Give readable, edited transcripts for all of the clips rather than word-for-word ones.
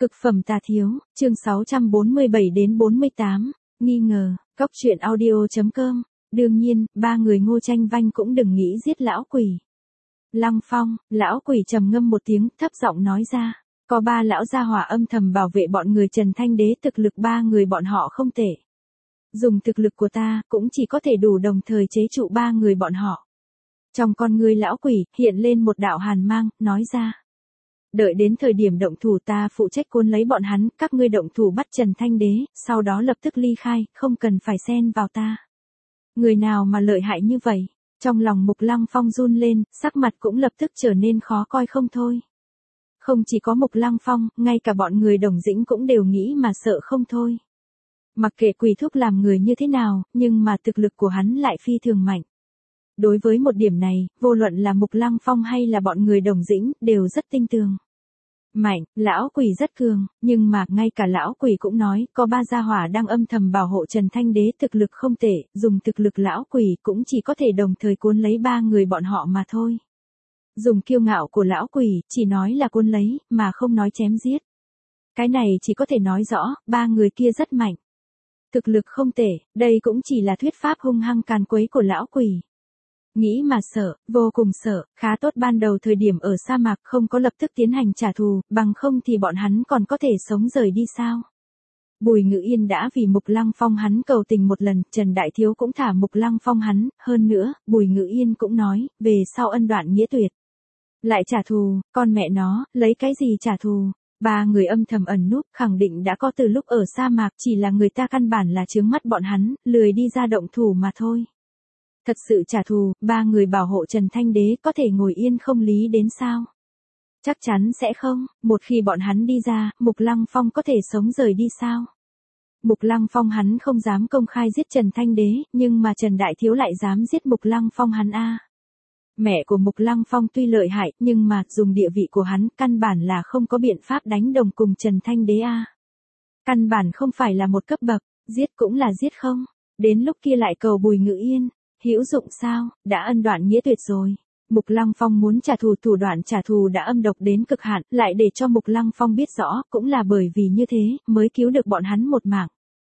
Cực phẩm tà thiếu, chương 647 đến 48, nghi ngờ, cóc truyện audio.com. Đương nhiên, ba người Ngô Tranh Vanh cũng đừng nghĩ giết lão quỷ. Lăng Phong, lão quỷ trầm ngâm một tiếng, thấp giọng nói ra, có ba lão gia hỏa âm thầm bảo vệ bọn người Trần Thanh Đế, thực lực ba người bọn họ không tệ. Dùng thực lực của ta, cũng chỉ có thể đủ đồng thời chế trụ ba người bọn họ. Trong con ngươi lão quỷ, hiện lên một đạo hàn mang, nói ra. Đợi đến thời điểm động thủ ta phụ trách cuốn lấy bọn hắn, các ngươi động thủ bắt Trần Thanh Đế, sau đó lập tức ly khai, không cần phải xen vào ta. Người nào mà lợi hại như vậy? Trong lòng Mục Lăng Phong run lên, sắc mặt cũng lập tức trở nên khó coi không thôi. Không chỉ có Mục Lăng Phong, ngay cả bọn người Đồng Dĩnh cũng đều nghĩ mà sợ không thôi. Mặc kệ Quỷ Thúc làm người như thế nào, nhưng mà thực lực của hắn lại phi thường mạnh. Đối với một điểm này, vô luận là Mục Lăng Phong hay là bọn người Đồng Dĩnh, đều rất tin tưởng. Mạnh, lão quỷ rất cường, nhưng mà ngay cả lão quỷ cũng nói, có ba gia hỏa đang âm thầm bảo hộ Trần Thanh Đế, thực lực không tệ, dùng thực lực lão quỷ cũng chỉ có thể đồng thời cuốn lấy ba người bọn họ mà thôi. Dùng kiêu ngạo của lão quỷ, chỉ nói là cuốn lấy, mà không nói chém giết. Cái này chỉ có thể nói rõ, ba người kia rất mạnh. Thực lực không tệ, đây cũng chỉ là thuyết pháp hung hăng càn quấy của lão quỷ. Nghĩ mà sợ, vô cùng sợ, khá tốt ban đầu thời điểm ở sa mạc không có lập tức tiến hành trả thù, bằng không thì bọn hắn còn có thể sống rời đi sao. Bùi Ngữ Yên đã vì Mục Lăng Phong hắn cầu tình một lần, Trần Đại Thiếu cũng thả Mục Lăng Phong hắn, hơn nữa, Bùi Ngữ Yên cũng nói, về sau ân đoạn nghĩa tuyệt. Lại trả thù, con mẹ nó, lấy cái gì trả thù? Ba người âm thầm ẩn núp, khẳng định đã có từ lúc ở sa mạc, chỉ là người ta căn bản là chướng mắt bọn hắn, lười đi ra động thủ mà thôi. Thật sự trả thù, ba người bảo hộ Trần Thanh Đế có thể ngồi yên không lý đến sao? Chắc chắn sẽ không, một khi bọn hắn đi ra, Mục Lăng Phong có thể sống rời đi sao? Mục Lăng Phong hắn không dám công khai giết Trần Thanh Đế, nhưng mà Trần Đại Thiếu lại dám giết Mục Lăng Phong hắn a. Mẹ của Mục Lăng Phong tuy lợi hại, nhưng mà dùng địa vị của hắn, căn bản là không có biện pháp đánh đồng cùng Trần Thanh Đế a. Căn bản không phải là một cấp bậc, giết cũng là giết không. Đến lúc kia lại cầu Bùi Ngữ Yên. Hữu dụng sao, đã ân đoạn nghĩa tuyệt rồi. Mục Lăng Phong muốn trả thù, thủ đoạn trả thù đã âm độc đến cực hạn, lại để cho Mục Lăng Phong biết rõ, cũng là bởi vì như thế, mới cứu được bọn hắn một mạng.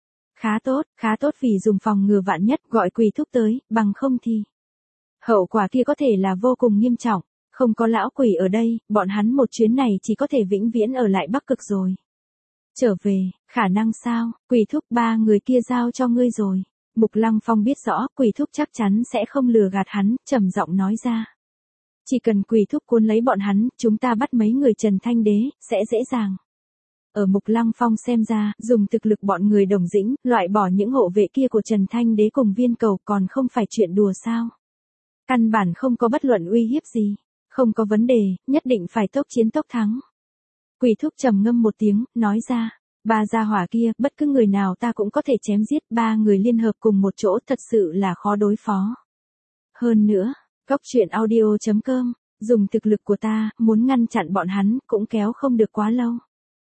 Khá tốt vì dùng phòng ngừa vạn nhất, gọi Quỷ Thúc tới, bằng không thì. Hậu quả kia có thể là vô cùng nghiêm trọng, không có lão quỷ ở đây, bọn hắn một chuyến này chỉ có thể vĩnh viễn ở lại Bắc Cực rồi. Trở về, khả năng sao, Quỷ Thúc ba người kia giao cho ngươi rồi. Mục Lăng Phong biết rõ, Quỷ Thúc chắc chắn sẽ không lừa gạt hắn, trầm giọng nói ra. Chỉ cần Quỷ Thúc cuốn lấy bọn hắn, chúng ta bắt mấy người Trần Thanh Đế, sẽ dễ dàng. Ở Mục Lăng Phong xem ra, dùng thực lực bọn người Đồng Dĩnh, loại bỏ những hộ vệ kia của Trần Thanh Đế cùng Viên Cầu còn không phải chuyện đùa sao. Căn bản không có bất luận uy hiếp gì. Không có vấn đề, nhất định phải tốc chiến tốc thắng. Quỷ Thúc trầm ngâm một tiếng, nói ra. Ba gia hỏa kia, bất cứ người nào ta cũng có thể chém giết, ba người liên hợp cùng một chỗ thật sự là khó đối phó. Hơn nữa, cóc truyện audio.com, dùng thực lực của ta, muốn ngăn chặn bọn hắn, cũng kéo không được quá lâu.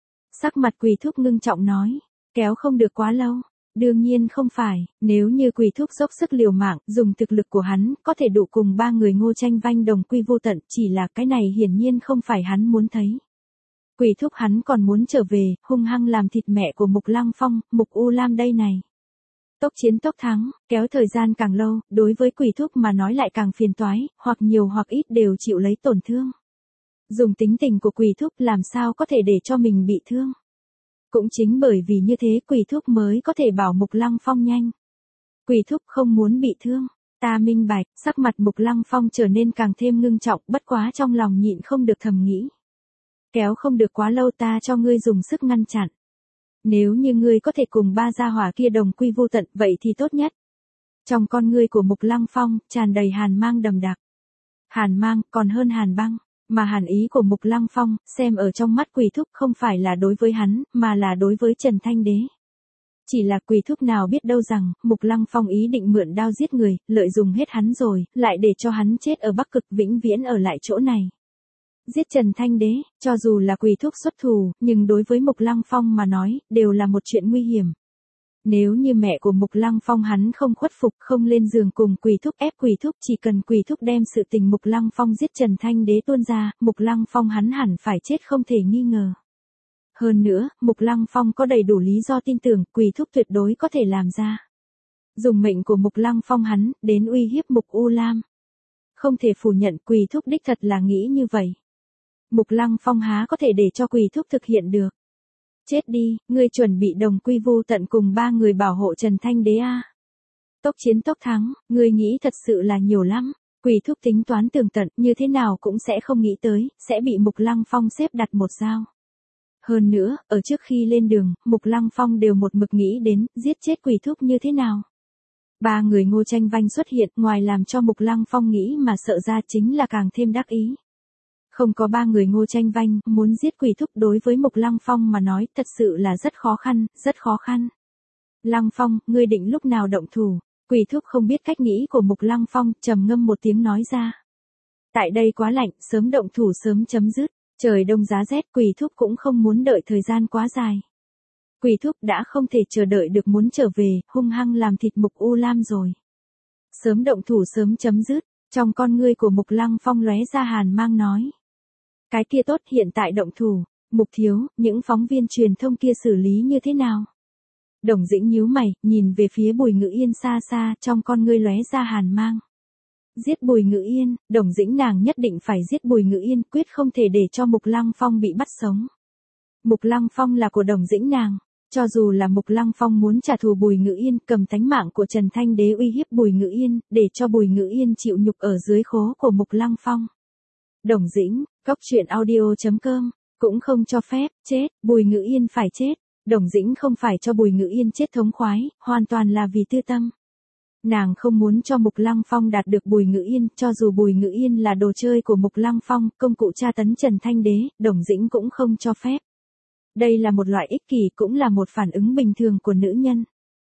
Sắc mặt Quỷ Thúc ngưng trọng nói, kéo không được quá lâu. Đương nhiên không phải, nếu như Quỷ Thúc dốc sức liều mạng, dùng thực lực của hắn, có thể đủ cùng ba người Ngô Tranh Vanh đồng quy vô tận, chỉ là cái này hiển nhiên không phải hắn muốn thấy. Quỷ Thúc hắn còn muốn trở về, hung hăng làm thịt mẹ của Mục Lăng Phong, Mục U Lam đây này. Tốc chiến tốc thắng, kéo thời gian càng lâu, đối với Quỷ Thúc mà nói lại càng phiền toái, hoặc nhiều hoặc ít đều chịu lấy tổn thương. Dùng tính tình của Quỷ Thúc làm sao có thể để cho mình bị thương. Cũng chính bởi vì như thế Quỷ Thúc mới có thể bảo Mục Lăng Phong nhanh. Quỷ Thúc không muốn bị thương. Ta minh bạch, sắc mặt Mục Lăng Phong trở nên càng thêm ngưng trọng, bất quá trong lòng nhịn không được thầm nghĩ. Kéo không được quá lâu ta cho ngươi dùng sức ngăn chặn. Nếu như ngươi có thể cùng ba gia hỏa kia đồng quy vô tận, vậy thì tốt nhất. Trong con ngươi của Mục Lăng Phong, tràn đầy hàn mang đầm đặc. Hàn mang, còn hơn hàn băng. Mà hàn ý của Mục Lăng Phong, xem ở trong mắt Quỷ Thúc không phải là đối với hắn, mà là đối với Trần Thanh Đế. Chỉ là Quỷ Thúc nào biết đâu rằng, Mục Lăng Phong ý định mượn đao giết người, lợi dụng hết hắn rồi, lại để cho hắn chết ở Bắc Cực vĩnh viễn ở lại chỗ này. Giết Trần Thanh Đế, cho dù là Quỷ Thúc xuất thù, nhưng đối với Mục Lăng Phong mà nói, đều là một chuyện nguy hiểm. Nếu như mẹ của Mục Lăng Phong hắn không khuất phục, không lên giường cùng Quỷ Thúc ép Quỷ Thúc, chỉ cần Quỷ Thúc đem sự tình Mục Lăng Phong giết Trần Thanh Đế tuôn ra, Mục Lăng Phong hắn hẳn phải chết không thể nghi ngờ. Hơn nữa, Mục Lăng Phong có đầy đủ lý do tin tưởng Quỳ Thúc tuyệt đối có thể làm ra. Dùng mệnh của Mục Lăng Phong hắn, đến uy hiếp Mục U Lam. Không thể phủ nhận Quỳ Thúc đích thật là nghĩ như vậy. Mục Lăng Phong há có thể để cho Quỳ Thúc thực hiện được. Chết đi, ngươi chuẩn bị đồng quy vu tận cùng 3 người bảo hộ Trần Thanh Đế a. Tốc chiến tốc thắng, ngươi nghĩ thật sự là nhiều lắm. Quỳ Thúc tính toán tường tận, như thế nào cũng sẽ không nghĩ tới, sẽ bị Mục Lăng Phong xếp đặt một dao. Hơn nữa, ở trước khi lên đường, Mục Lăng Phong đều một mực nghĩ đến, giết chết Quỳ Thúc như thế nào. 3 người Ngô Tranh Vanh xuất hiện, ngoài làm cho Mục Lăng Phong nghĩ mà sợ ra chính là càng thêm đắc ý. Không có 3 người Ngô Tranh Vanh, muốn giết Quỳ Thúc đối với Mục Lăng Phong mà nói thật sự là rất khó khăn, rất khó khăn. Lăng Phong, ngươi định lúc nào động thủ? Quỳ Thúc không biết cách nghĩ của Mục Lăng Phong, trầm ngâm một tiếng nói ra. Tại đây quá lạnh, sớm động thủ sớm chấm dứt. Trời đông giá rét, Quỳ Thúc cũng không muốn đợi thời gian quá dài. Quỳ Thúc đã không thể chờ đợi được muốn trở về, hung hăng làm thịt Mục U Lam rồi. Sớm động thủ sớm chấm dứt, trong con ngươi của Mục Lăng Phong lóe ra hàn mang nói. Cái kia tốt, hiện tại động thủ. Mục thiếu, những phóng viên truyền thông kia xử lý như thế nào? Đồng Dĩnh nhíu mày, nhìn về phía Bùi Ngự Yên xa xa, trong con ngươi lóe ra hàn mang. Giết Bùi Ngự Yên, Đồng Dĩnh nàng nhất định phải giết Bùi Ngự Yên, quyết không thể để cho Mục Lăng Phong bị bắt sống. Mục Lăng Phong là của Đồng Dĩnh nàng, cho dù là Mục Lăng Phong muốn trả thù Bùi Ngự Yên, cầm tánh mạng của Trần Thanh Đế uy hiếp Bùi Ngự Yên, để cho Bùi Ngự Yên chịu nhục ở dưới khố của Mục Lăng Phong. Đồng Dĩnh, coctruyện.audio.com, cũng không cho phép, chết, Bùi Ngự Yên phải chết. Đồng Dĩnh không phải cho Bùi Ngự Yên chết thống khoái, hoàn toàn là vì tư tâm. Nàng không muốn cho Mục Lăng Phong đạt được Bùi Ngự Yên, cho dù Bùi Ngự Yên là đồ chơi của Mục Lăng Phong, công cụ tra tấn Trần Thanh Đế, Đồng Dĩnh cũng không cho phép. Đây là một loại ích kỷ, cũng là một phản ứng bình thường của nữ nhân.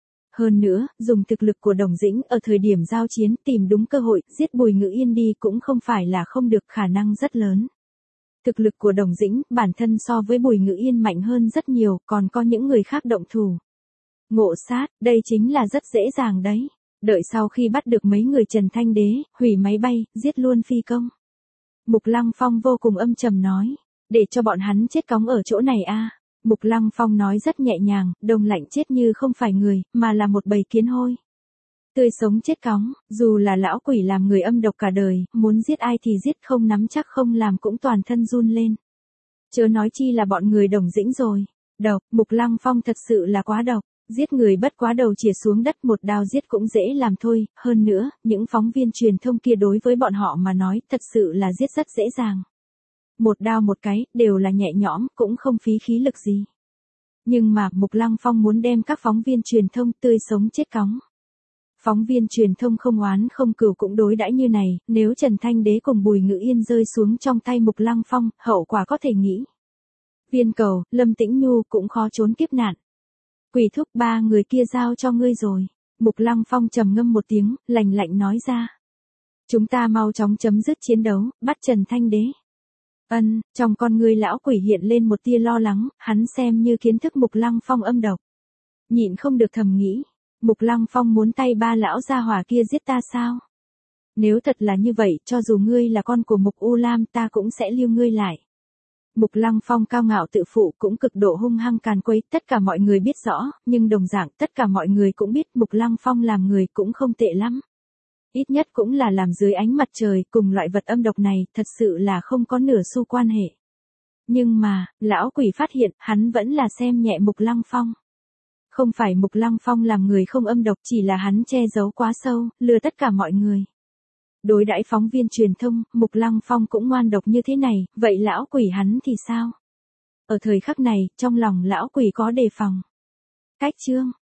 Hơn nữa, dùng thực lực của Đồng Dĩnh ở thời điểm giao chiến tìm đúng cơ hội, giết Bùi Ngự Yên đi cũng không phải là không được, khả năng rất lớn. Thực lực của Đồng Dĩnh, bản thân so với Bùi Ngự Yên mạnh hơn rất nhiều, còn có những người khác động thủ. Ngộ sát, đây chính là rất dễ dàng đấy. Đợi sau khi bắt được mấy người Trần Thanh Đế, hủy máy bay, giết luôn phi công. Mục Lăng Phong vô cùng âm trầm nói, để cho bọn hắn chết cóng ở chỗ này a. Mục Lăng Phong nói rất nhẹ nhàng, đông lạnh chết như không phải người, mà là một bầy kiến hôi. Tươi sống chết cóng, dù là lão quỷ làm người âm độc cả đời, muốn giết ai thì giết, không nắm chắc không làm cũng toàn thân run lên. Chớ nói chi là bọn người Đồng Dĩnh rồi. Độc, Mục Lăng Phong thật sự là quá độc. Giết người bất quá đầu chìa xuống đất, một đao giết cũng dễ làm thôi, hơn nữa, những phóng viên truyền thông kia đối với bọn họ mà nói, thật sự là giết rất dễ dàng. Một đao một cái, đều là nhẹ nhõm, cũng không phí khí lực gì. Nhưng mà, Mục Lăng Phong muốn đem các phóng viên truyền thông tươi sống chết cóng. Phóng viên truyền thông không oán không cừu cũng đối đãi như này, nếu Trần Thanh Đế cùng Bùi Ngự Yên rơi xuống trong tay Mục Lăng Phong, hậu quả có thể nghĩ. Viên Cầu, Lâm Tĩnh Nhu cũng khó trốn kiếp nạn. Quỳ Thúc, 3 người kia giao cho ngươi rồi. Mục Lăng Phong trầm ngâm một tiếng, lạnh lạnh nói ra. Chúng ta mau chóng chấm dứt chiến đấu, bắt Trần Thanh Đế. Trong con ngươi lão quỷ hiện lên một tia lo lắng, hắn xem như kiến thức Mục Lăng Phong âm độc. Nhịn không được thầm nghĩ, Mục Lăng Phong muốn tay 3 lão gia hỏa kia giết ta sao? Nếu thật là như vậy, cho dù ngươi là con của Mục U Lam ta cũng sẽ lưu ngươi lại. Mục Lăng Phong cao ngạo tự phụ cũng cực độ hung hăng càn quấy, tất cả mọi người biết rõ, nhưng đồng dạng tất cả mọi người cũng biết Mục Lăng Phong làm người cũng không tệ lắm. Ít nhất cũng là làm dưới ánh mặt trời, cùng loại vật âm độc này, thật sự là không có nửa xu quan hệ. Nhưng mà, lão quỷ phát hiện, hắn vẫn là xem nhẹ Mục Lăng Phong. Không phải Mục Lăng Phong làm người không âm độc, chỉ là hắn che giấu quá sâu, lừa tất cả mọi người. Đối đãi phóng viên truyền thông, Mục Lăng Phong cũng ngoan độc như thế này, vậy lão quỷ hắn thì sao? Ở thời khắc này, trong lòng lão quỷ có đề phòng. Cách chương